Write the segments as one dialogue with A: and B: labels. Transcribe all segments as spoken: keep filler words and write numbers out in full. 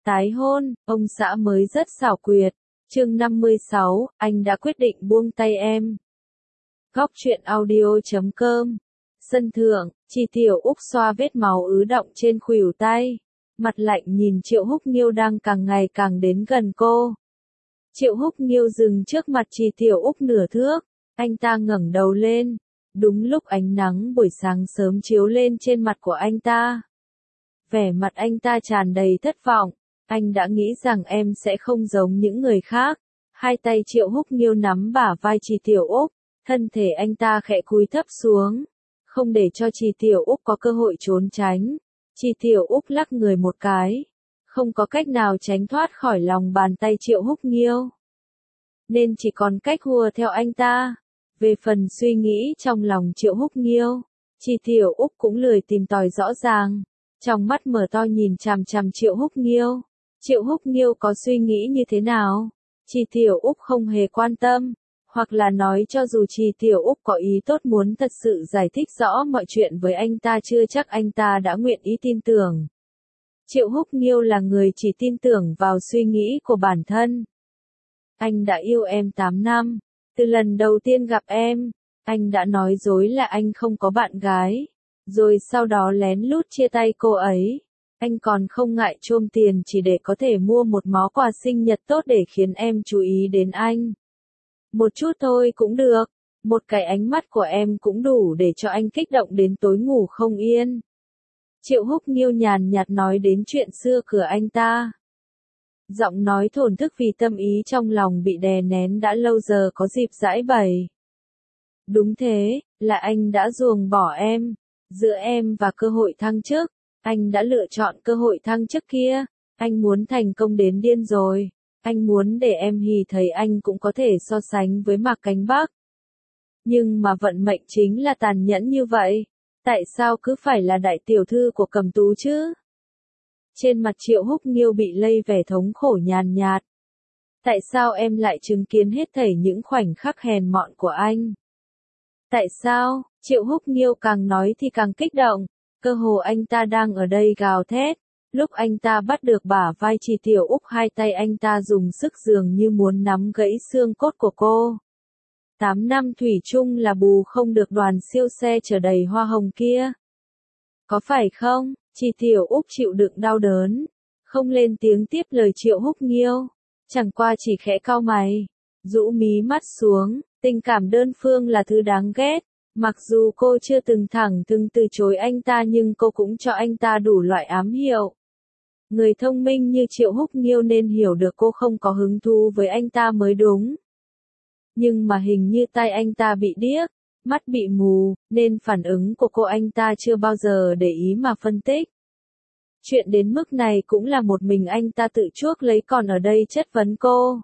A: Tái hôn, ông xã mới rất xảo quyệt. Chương năm mươi sáu, anh đã quyết định buông tay em. Góc truyện audio chấm com. Sân thượng, Chi Tiểu Úc xoa vết máu ứ đọng trên khuỷu tay. Mặt lạnh nhìn Triệu Húc Nghiêu đang càng ngày càng đến gần cô. Triệu Húc Nghiêu dừng trước mặt Chi Tiểu Úc nửa thước. Anh ta ngẩng đầu lên. Đúng lúc ánh nắng buổi sáng sớm chiếu lên trên mặt của anh ta. Vẻ mặt anh ta tràn đầy thất vọng. Anh đã nghĩ rằng em sẽ không giống những người khác. Hai tay Triệu Húc Nghiêu nắm bả vai Chi Tiểu Úc. Thân thể anh ta khẽ cúi thấp xuống. Không để cho Chi Tiểu Úc có cơ hội trốn tránh. Chi Tiểu Úc lắc người một cái. Không có cách nào tránh thoát khỏi lòng bàn tay Triệu Húc Nghiêu. Nên chỉ còn cách hùa theo anh ta. Về phần suy nghĩ trong lòng Triệu Húc Nghiêu, Chi Tiểu Úc cũng lười tìm tòi rõ ràng. Trong mắt mở to nhìn chằm chằm Triệu Húc Nghiêu. Triệu Húc Nghiêu có suy nghĩ như thế nào? Chi Tiểu Úc không hề quan tâm. Hoặc là nói cho dù Chi Tiểu Úc có ý tốt muốn thật sự giải thích rõ mọi chuyện với anh ta chưa chắc anh ta đã nguyện ý tin tưởng. Triệu Húc Nghiêu là người chỉ tin tưởng vào suy nghĩ của bản thân. Anh đã yêu em tám năm. Từ lần đầu tiên gặp em, anh đã nói dối là anh không có bạn gái. Rồi sau đó lén lút chia tay cô ấy. Anh còn không ngại chôm tiền chỉ để có thể mua một món quà sinh nhật tốt để khiến em chú ý đến anh. Một chút thôi cũng được. Một cái ánh mắt của em cũng đủ để cho anh kích động đến tối ngủ không yên. Triệu Húc Nghiêu nhàn nhạt nói đến chuyện xưa của anh ta. Giọng nói thổn thức vì tâm ý trong lòng bị đè nén đã lâu giờ có dịp giãi bày. Đúng thế, là anh đã ruồng bỏ em. Giữa em và cơ hội thăng chức, anh đã lựa chọn cơ hội thăng chức kia. Anh muốn thành công đến điên rồi. Anh muốn để em hì thấy anh cũng có thể so sánh với Mạc Cánh Bắc. Nhưng mà vận mệnh chính là tàn nhẫn như vậy. Tại sao cứ phải là đại tiểu thư của Cầm Tú chứ? Trên mặt Triệu Húc Nghiêu bị lây vẻ thống khổ nhàn nhạt. Tại sao em lại chứng kiến hết thảy những khoảnh khắc hèn mọn của anh? Tại sao? Triệu Húc Nghiêu càng nói thì càng kích động. Cơ hồ anh ta đang ở đây gào thét. Lúc anh ta bắt được bả vai Chi Tiểu Úc, hai tay anh ta dùng sức dường như muốn nắm gãy xương cốt của cô. Tám năm thủy chung là bù không được đoàn siêu xe chở đầy hoa hồng kia. Có phải không? Chi Tiểu Úc chịu đựng đau đớn. Không lên tiếng tiếp lời Triệu Húc Nghiêu. Chẳng qua chỉ khẽ cau mày. Rũ mí mắt xuống. Tình cảm đơn phương là thứ đáng ghét. Mặc dù cô chưa từng thẳng thừng từ chối anh ta nhưng cô cũng cho anh ta đủ loại ám hiệu. Người thông minh như Triệu Húc Nghiêu nên hiểu được cô không có hứng thú với anh ta mới đúng. Nhưng mà hình như tai anh ta bị điếc, mắt bị mù, nên phản ứng của cô anh ta chưa bao giờ để ý mà phân tích. Chuyện đến mức này cũng là một mình anh ta tự chuốc lấy còn ở đây chất vấn cô.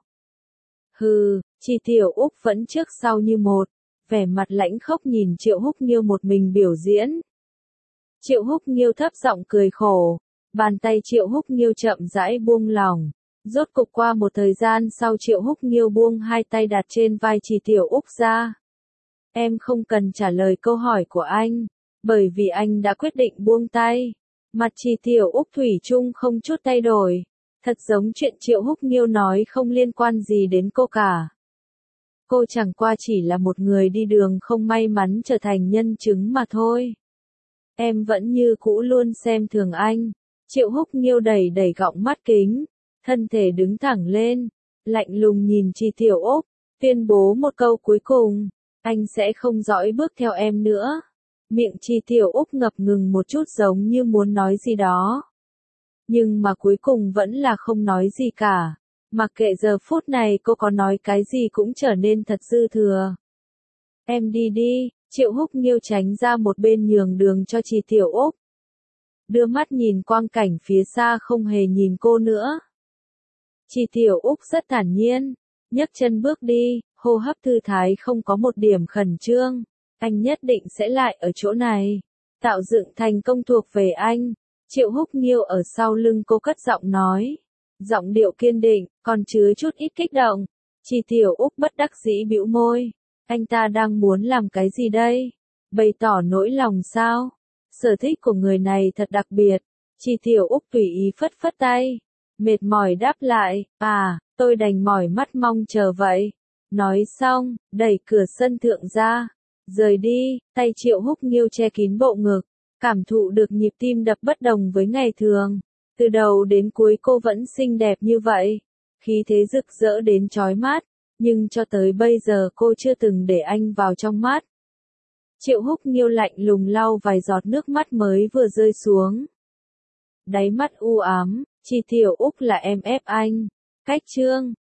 A: Hừ, Chi Tiểu Úc vẫn trước sau như một, vẻ mặt lãnh khốc nhìn Triệu Húc Nghiêu một mình biểu diễn. Triệu Húc Nghiêu thấp giọng cười khổ. Bàn tay Triệu Húc Nghiêu chậm rãi buông lỏng. Rốt cục qua một thời gian sau Triệu Húc Nghiêu buông hai tay đặt trên vai Chi Tiểu Úc ra. Em không cần trả lời câu hỏi của anh, bởi vì anh đã quyết định buông tay. Mặt Chi Tiểu Úc thủy chung không chút thay đổi. Thật giống chuyện Triệu Húc Nghiêu nói không liên quan gì đến cô cả. Cô chẳng qua chỉ là một người đi đường không may mắn trở thành nhân chứng mà thôi. Em vẫn như cũ luôn xem thường anh. Triệu Húc Nghiêu đẩy đẩy gọng mắt kính, thân thể đứng thẳng lên, lạnh lùng nhìn Chi Tiểu Úc, tuyên bố một câu cuối cùng, anh sẽ không dõi bước theo em nữa. Miệng Chi Tiểu Úc ngập ngừng một chút giống như muốn nói gì đó. Nhưng mà cuối cùng vẫn là không nói gì cả, mặc kệ giờ phút này cô có nói cái gì cũng trở nên thật dư thừa. Em đi đi, Triệu Húc Nghiêu tránh ra một bên nhường đường cho Chi Tiểu Úc. Đưa mắt nhìn quang cảnh phía xa không hề nhìn cô nữa. Chi Tiểu Úc rất thản nhiên, nhấc chân bước đi, hô hấp thư thái không có một điểm khẩn trương. Anh nhất định sẽ lại ở chỗ này. Tạo dựng thành công thuộc về anh. Triệu Húc Nghiêu ở sau lưng cô cất giọng nói. Giọng điệu kiên định, còn chứa chút ít kích động. Chi Tiểu Úc bất đắc dĩ bĩu môi. Anh ta đang muốn làm cái gì đây? Bày tỏ nỗi lòng sao? Sở thích của người này thật đặc biệt. Chi Tiểu Úc tùy ý phất phất tay. Mệt mỏi đáp lại, à, tôi đành mỏi mắt mong chờ vậy. Nói xong, đẩy cửa sân thượng ra, rời đi, tay Triệu Húc Nghiêu che kín bộ ngực, cảm thụ được nhịp tim đập bất đồng với ngày thường. Từ đầu đến cuối cô vẫn xinh đẹp như vậy, khí thế rực rỡ đến chói mắt, nhưng cho tới bây giờ cô chưa từng để anh vào trong mắt. Triệu Húc Nghiêu lạnh lùng lau vài giọt nước mắt mới vừa rơi xuống. Đáy mắt u ám, chỉ Tiểu Úc là em ép anh. Cách chương